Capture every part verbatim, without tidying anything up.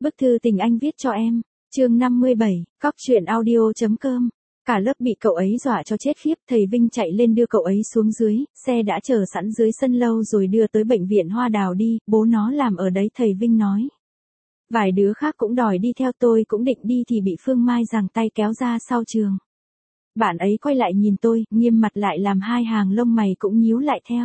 Bức thư tình anh viết cho em, chương năm mươi bảy, cóc truyện audio.com. Cả lớp bị cậu ấy dọa cho chết khiếp, thầy Vinh chạy lên đưa cậu ấy xuống dưới, xe đã chờ sẵn dưới sân lâu rồi đưa tới bệnh viện Hoa Đào đi, bố nó làm ở đấy thầy Vinh nói. Vài đứa khác cũng đòi đi theo, tôi cũng định đi thì bị Phương Mai giằng tay kéo ra sau trường. Bạn ấy quay lại nhìn tôi, nghiêm mặt lại làm hai hàng lông mày cũng nhíu lại theo.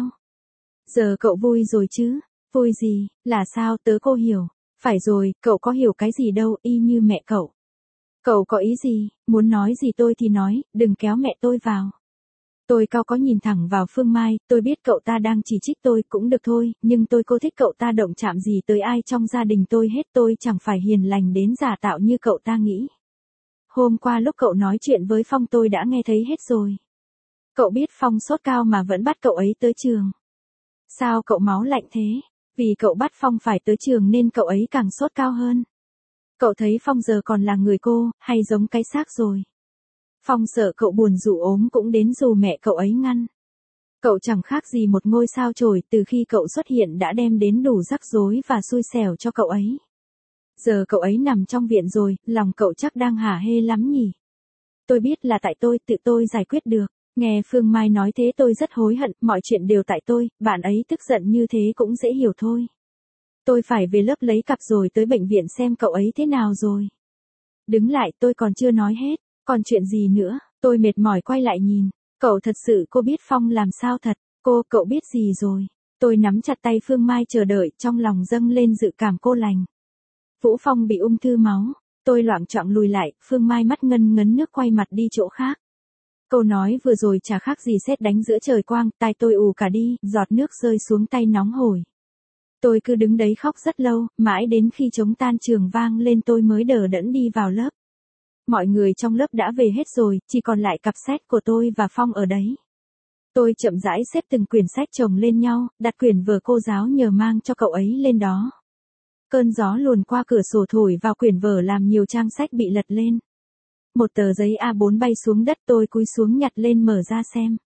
Giờ cậu vui rồi chứ? Vui gì, là sao, tớ cô hiểu. Phải rồi, cậu có hiểu cái gì đâu, y như mẹ cậu. Cậu có ý gì, muốn nói gì tôi thì nói, đừng kéo mẹ tôi vào. Tôi cao có nhìn thẳng vào Phương Mai, tôi biết cậu ta đang chỉ trích tôi cũng được thôi, nhưng tôi cô thích cậu ta động chạm gì tới ai trong gia đình tôi hết, tôi chẳng phải hiền lành đến giả tạo như cậu ta nghĩ. Hôm qua lúc cậu nói chuyện với Phong tôi đã nghe thấy hết rồi. Cậu biết Phong sốt cao mà vẫn bắt cậu ấy tới trường. Sao cậu máu lạnh thế? Vì cậu bắt Phong phải tới trường nên cậu ấy càng sốt cao hơn. Cậu thấy Phong giờ còn là người cô, hay giống cái xác rồi. Phong sợ cậu buồn rủ ốm cũng đến dù mẹ cậu ấy ngăn. Cậu chẳng khác gì một ngôi sao chổi, từ khi cậu xuất hiện đã đem đến đủ rắc rối và xui xẻo cho cậu ấy. Giờ cậu ấy nằm trong viện rồi, lòng cậu chắc đang hả hê lắm nhỉ. Tôi biết là tại tôi, tự tôi giải quyết được. Nghe Phương Mai nói thế tôi rất hối hận, mọi chuyện đều tại tôi, bạn ấy tức giận như thế cũng dễ hiểu thôi. Tôi phải về lớp lấy cặp rồi tới bệnh viện xem cậu ấy thế nào rồi. Đứng lại, tôi còn chưa nói hết, còn chuyện gì nữa, tôi mệt mỏi quay lại nhìn. Cậu thật sự cô biết Phong làm sao thật, cô, cậu biết gì rồi. Tôi nắm chặt tay Phương Mai chờ đợi, trong lòng dâng lên dự cảm cô lành. Vũ Phong bị ung thư máu, tôi loạng choạng lùi lại, Phương Mai mắt ngân ngấn nước quay mặt đi chỗ khác. Câu nói vừa rồi chả khác gì sét đánh giữa trời quang, tai tôi ù cả đi, giọt nước rơi xuống tay nóng hổi. Tôi cứ đứng đấy khóc rất lâu, mãi đến khi trống tan trường vang lên tôi mới đờ đẫn đi vào lớp. Mọi người trong lớp đã về hết rồi, chỉ còn lại cặp sách của tôi và Phong ở đấy. Tôi chậm rãi xếp từng quyển sách chồng lên nhau, đặt quyển vở cô giáo nhờ mang cho cậu ấy lên đó. Cơn gió luồn qua cửa sổ thổi vào quyển vở làm nhiều trang sách bị lật lên. Một tờ giấy A bốn bay xuống đất, tôi cúi xuống nhặt lên mở ra xem.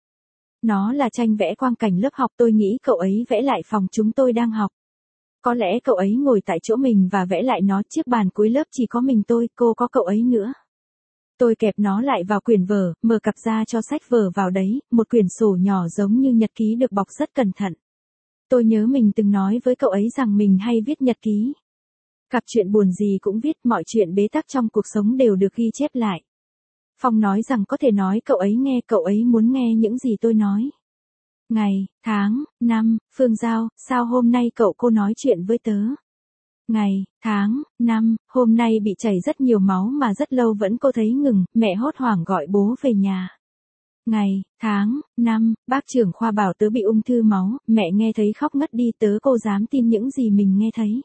Nó là tranh vẽ quang cảnh lớp học, tôi nghĩ cậu ấy vẽ lại phòng chúng tôi đang học. Có lẽ cậu ấy ngồi tại chỗ mình và vẽ lại nó, chiếc bàn cuối lớp chỉ có mình tôi, cô có cậu ấy nữa. Tôi kẹp nó lại vào quyển vở, mở cặp ra cho sách vở vào đấy, một quyển sổ nhỏ giống như nhật ký được bọc rất cẩn thận. Tôi nhớ mình từng nói với cậu ấy rằng mình hay viết nhật ký. Gặp chuyện buồn gì cũng viết, mọi chuyện bế tắc trong cuộc sống đều được ghi chép lại. Phong nói rằng có thể nói cậu ấy nghe, cậu ấy muốn nghe những gì tôi nói. Ngày, tháng, năm, Phương Giao, sao hôm nay cậu cô nói chuyện với tớ? Ngày, tháng, năm, hôm nay bị chảy rất nhiều máu mà rất lâu vẫn cô thấy ngừng, mẹ hốt hoảng gọi bố về nhà. Ngày, tháng, năm, bác trưởng khoa bảo tớ bị ung thư máu, mẹ nghe thấy khóc ngất đi, tớ cô dám tin những gì mình nghe thấy.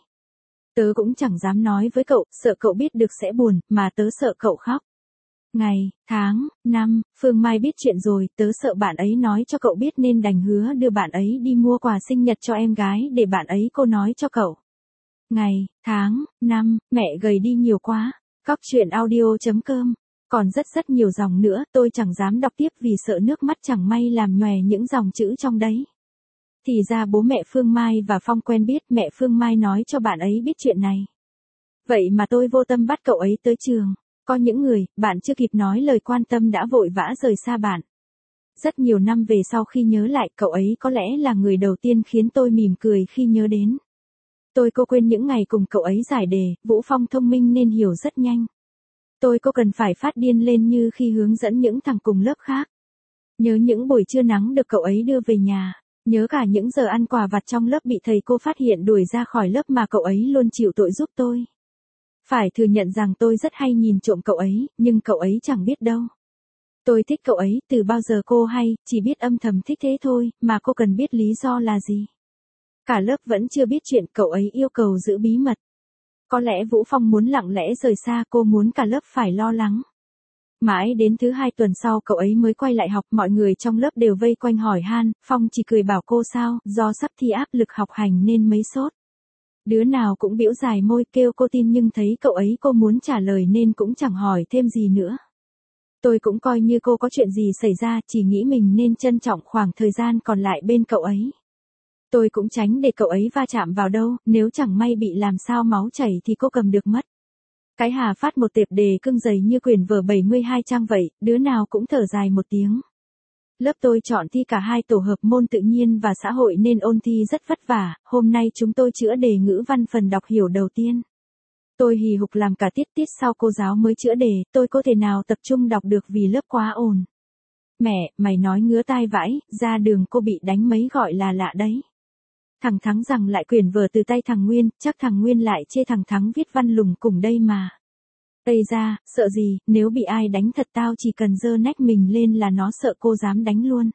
Tớ cũng chẳng dám nói với cậu, sợ cậu biết được sẽ buồn, mà tớ sợ cậu khóc. Ngày, tháng, năm, Phương Mai biết chuyện rồi, tớ sợ bạn ấy nói cho cậu biết nên đành hứa đưa bạn ấy đi mua quà sinh nhật cho em gái để bạn ấy cô nói cho cậu. Ngày, tháng, năm, mẹ gầy đi nhiều quá. Cóc truyện audio.com. Còn rất rất nhiều dòng nữa, tôi chẳng dám đọc tiếp vì sợ nước mắt chẳng may làm nhòe những dòng chữ trong đấy. Thì ra bố mẹ Phương Mai và Phong quen biết, mẹ Phương Mai nói cho bạn ấy biết chuyện này. Vậy mà tôi vô tâm bắt cậu ấy tới trường. Có những người, bạn chưa kịp nói lời quan tâm đã vội vã rời xa bạn. Rất nhiều năm về sau khi nhớ lại, cậu ấy có lẽ là người đầu tiên khiến tôi mỉm cười khi nhớ đến. Tôi cô quên những ngày cùng cậu ấy giải đề, Vũ Phong thông minh nên hiểu rất nhanh. Tôi cô cần phải phát điên lên như khi hướng dẫn những thằng cùng lớp khác. Nhớ những buổi trưa nắng được cậu ấy đưa về nhà. Nhớ cả những giờ ăn quà vặt trong lớp bị thầy cô phát hiện đuổi ra khỏi lớp mà cậu ấy luôn chịu tội giúp tôi. Phải thừa nhận rằng tôi rất hay nhìn trộm cậu ấy, nhưng cậu ấy chẳng biết đâu. Tôi thích cậu ấy, từ bao giờ cô hay, chỉ biết âm thầm thích thế thôi, mà cô cần biết lý do là gì. Cả lớp vẫn chưa biết chuyện, cậu ấy yêu cầu giữ bí mật. Có lẽ Vũ Phong muốn lặng lẽ rời xa, cô muốn cả lớp phải lo lắng. Mãi đến thứ hai tuần sau cậu ấy mới quay lại học, mọi người trong lớp đều vây quanh hỏi han, Phong chỉ cười bảo cô sao, do sắp thi áp lực học hành nên mấy sốt. Đứa nào cũng bĩu dài môi kêu cô tin, nhưng thấy cậu ấy cô muốn trả lời nên cũng chẳng hỏi thêm gì nữa. Tôi cũng coi như cô có chuyện gì xảy ra, chỉ nghĩ mình nên trân trọng khoảng thời gian còn lại bên cậu ấy. Tôi cũng tránh để cậu ấy va chạm vào đâu, nếu chẳng may bị làm sao máu chảy thì cô cầm được mất. Cái Hà phát một tệp đề cưng dày như quyển vở bảy mươi hai trang vậy, đứa nào cũng thở dài một tiếng. Lớp tôi chọn thi cả hai tổ hợp môn tự nhiên và xã hội nên ôn thi rất vất vả, hôm nay chúng tôi chữa đề ngữ văn phần đọc hiểu đầu tiên. Tôi hì hục làm cả tiết tiết sau cô giáo mới chữa đề, tôi có thể nào tập trung đọc được vì lớp quá ồn. Mẹ, mày nói ngứa tai vãi, ra đường cô bị đánh mấy gọi là lạ đấy. Thằng Thắng rằng lại quyển vở từ tay thằng Nguyên, chắc thằng Nguyên lại chê thằng Thắng viết văn lùng cùng đây mà. Ây ra, sợ gì, nếu bị ai đánh thật tao chỉ cần giơ nách mình lên là nó sợ cô dám đánh luôn.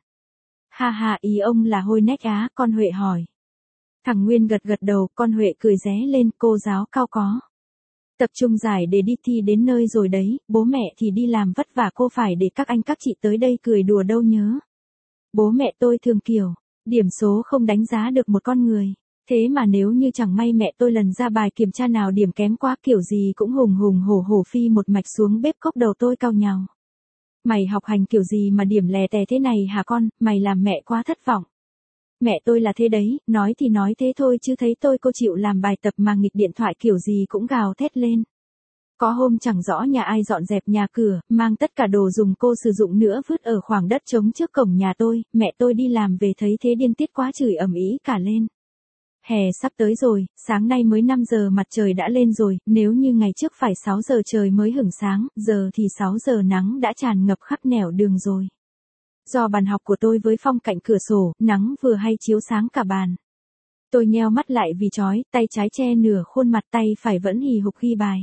Ha ha, ý ông là hôi nách á, con Huệ hỏi. Thằng Nguyên gật gật đầu, con Huệ cười ré lên, cô giáo cao có. Tập trung giải để đi thi đến nơi rồi đấy, bố mẹ thì đi làm vất vả cô phải để các anh các chị tới đây cười đùa đâu nhớ. Bố mẹ tôi thường kiểu, điểm số không đánh giá được một con người. Thế mà nếu như chẳng may mẹ tôi lần ra bài kiểm tra nào điểm kém quá kiểu gì cũng hùng hùng hổ hổ phi một mạch xuống bếp cốc đầu tôi cau nhàu. Mày học hành kiểu gì mà điểm lè tè thế này hả con, mày làm mẹ quá thất vọng. Mẹ tôi là thế đấy, nói thì nói thế thôi chứ thấy tôi cô chịu làm bài tập mà nghịch điện thoại kiểu gì cũng gào thét lên. Có hôm chẳng rõ nhà ai dọn dẹp nhà cửa, mang tất cả đồ dùng cô sử dụng nữa vứt ở khoảng đất trống trước cổng nhà tôi, mẹ tôi đi làm về thấy thế điên tiết quá chửi ầm ĩ cả lên. Hè sắp tới rồi, sáng nay mới năm giờ mặt trời đã lên rồi, nếu như ngày trước phải sáu giờ trời mới hửng sáng, giờ thì sáu giờ nắng đã tràn ngập khắp nẻo đường rồi. Do bàn học của tôi với phong cạnh cửa sổ, nắng vừa hay chiếu sáng cả bàn. Tôi nheo mắt lại vì chói, tay trái che nửa khuôn mặt, tay phải vẫn hì hục ghi bài.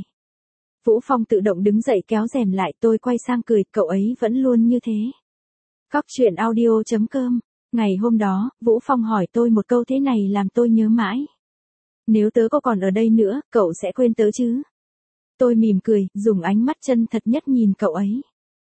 Vũ Phong tự động đứng dậy kéo rèm lại, tôi quay sang cười, cậu ấy vẫn luôn như thế. Góc truyện audio chấm com. Ngày hôm đó, Vũ Phong hỏi tôi một câu thế này làm tôi nhớ mãi. Nếu tớ có còn ở đây nữa, cậu sẽ quên tớ chứ? Tôi mỉm cười, dùng ánh mắt chân thật nhất nhìn cậu ấy.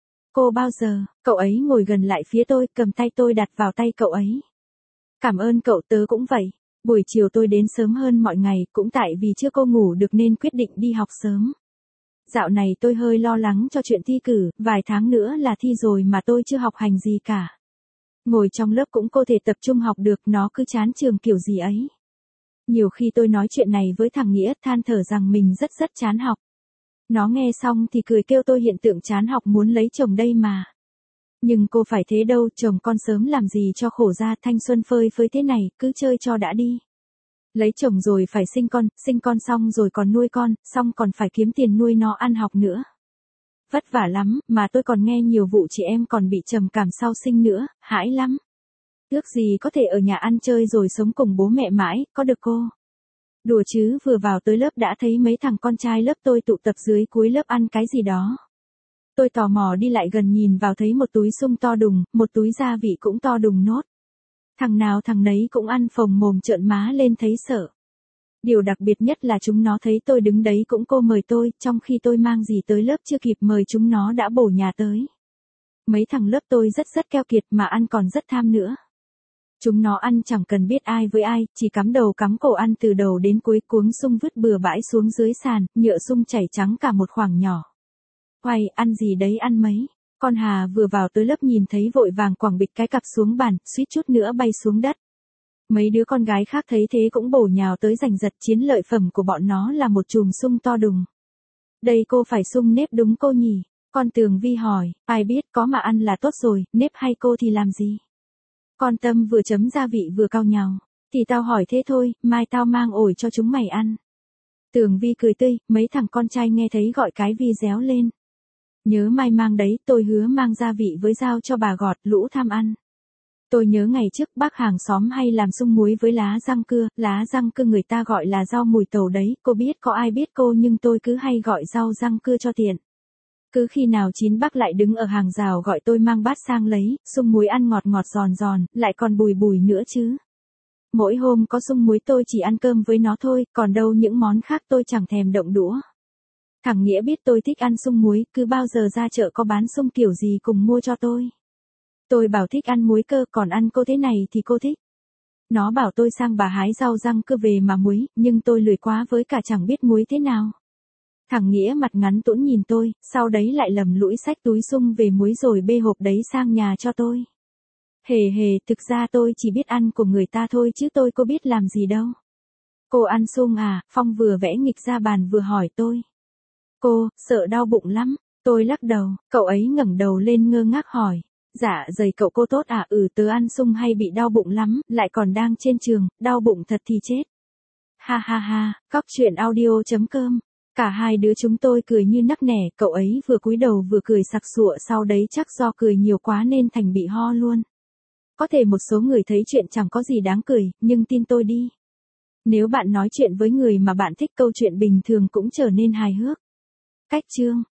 Cô bao giờ? Cậu ấy ngồi gần lại phía tôi, cầm tay tôi đặt vào tay cậu ấy. Cảm ơn cậu, tớ cũng vậy. Buổi chiều tôi đến sớm hơn mọi ngày, cũng tại vì chưa cô ngủ được nên quyết định đi học sớm. Dạo này tôi hơi lo lắng cho chuyện thi cử, vài tháng nữa là thi rồi mà tôi chưa học hành gì cả. Ngồi trong lớp cũng có thể tập trung học được, nó cứ chán trường kiểu gì ấy. Nhiều khi tôi nói chuyện này với thằng Nghĩa, than thở rằng mình rất rất chán học. Nó nghe xong thì cười kêu tôi hiện tượng chán học muốn lấy chồng đây mà. Nhưng cô phải thế đâu, chồng con sớm làm gì cho khổ ra, thanh xuân phơi phới thế này, cứ chơi cho đã đi. Lấy chồng rồi phải sinh con, sinh con xong rồi còn nuôi con, xong còn phải kiếm tiền nuôi nó ăn học nữa. Vất vả lắm, mà tôi còn nghe nhiều vụ chị em còn bị trầm cảm sau sinh nữa, hãi lắm. Ước gì có thể ở nhà ăn chơi rồi sống cùng bố mẹ mãi, có được cô? Đùa chứ, vừa vào tới lớp đã thấy mấy thằng con trai lớp tôi tụ tập dưới cuối lớp ăn cái gì đó. Tôi tò mò đi lại gần nhìn vào thấy một túi sung to đùng, một túi gia vị cũng to đùng nốt. Thằng nào thằng nấy cũng ăn phồng mồm trợn má lên thấy sợ. Điều đặc biệt nhất là chúng nó thấy tôi đứng đấy cũng cô mời tôi, trong khi tôi mang gì tới lớp chưa kịp mời chúng nó đã bổ nhà tới. Mấy thằng lớp tôi rất rất keo kiệt mà ăn còn rất tham nữa. Chúng nó ăn chẳng cần biết ai với ai, chỉ cắm đầu cắm cổ ăn từ đầu đến cuối, cuống sung vứt bừa bãi xuống dưới sàn, nhựa sung chảy trắng cả một khoảng nhỏ. Hoài, ăn gì đấy ăn mấy. Con Hà vừa vào tới lớp nhìn thấy vội vàng quẳng bịch cái cặp xuống bàn, suýt chút nữa bay xuống đất. Mấy đứa con gái khác thấy thế cũng bổ nhào tới giành giật, chiến lợi phẩm của bọn nó là một chùm sung to đùng. Đây cô phải sung nếp đúng cô nhỉ? Con Tường Vi hỏi, ai biết, có mà ăn là tốt rồi, nếp hay cô thì làm gì? Con Tâm vừa chấm gia vị vừa cau nhàu. Thì tao hỏi thế thôi, mai tao mang ổi cho chúng mày ăn. Tường Vi cười tươi, mấy thằng con trai nghe thấy gọi cái Vi réo lên. Nhớ mai mang đấy, tôi hứa mang gia vị với dao cho bà gọt, lũ tham ăn. Tôi nhớ ngày trước bác hàng xóm hay làm sung muối với lá răng cưa, lá răng cưa người ta gọi là rau mùi tàu đấy, cô biết có ai biết cô nhưng tôi cứ hay gọi rau răng cưa cho tiện. Cứ khi nào chín bác lại đứng ở hàng rào gọi tôi mang bát sang lấy, sung muối ăn ngọt ngọt giòn giòn, lại còn bùi bùi nữa chứ. Mỗi hôm có sung muối tôi chỉ ăn cơm với nó thôi, còn đâu những món khác tôi chẳng thèm động đũa. Thằng Nghĩa biết tôi thích ăn sung muối, cứ bao giờ ra chợ có bán sung kiểu gì cùng mua cho tôi. Tôi bảo thích ăn muối cơ, còn ăn cô thế này thì cô thích. Nó bảo tôi sang bà hái rau răng cưa về mà muối, nhưng tôi lười quá với cả chẳng biết muối thế nào. Thằng Nghĩa mặt ngắn tũn nhìn tôi, sau đấy lại lầm lũi xách túi sung về muối rồi bê hộp đấy sang nhà cho tôi. Hề hề, thực ra tôi chỉ biết ăn của người ta thôi chứ tôi có biết làm gì đâu. Cô ăn sung à? Phong vừa vẽ nghịch ra bàn vừa hỏi tôi. Cô, sợ đau bụng lắm. Tôi lắc đầu, cậu ấy ngẩng đầu lên ngơ ngác hỏi. Dạ dày cậu cô tốt à? Ừ, tớ ăn sung hay bị đau bụng lắm, lại còn đang trên trường, đau bụng thật thì chết. Ha ha ha, cóc truyện audio chấm com. Cả hai đứa chúng tôi cười như nắc nẻ, cậu ấy vừa cúi đầu vừa cười sặc sụa, sau đấy chắc do cười nhiều quá nên thành bị ho luôn. Có thể một số người thấy chuyện chẳng có gì đáng cười, nhưng tin tôi đi. Nếu bạn nói chuyện với người mà bạn thích, câu chuyện bình thường cũng trở nên hài hước. Cách chương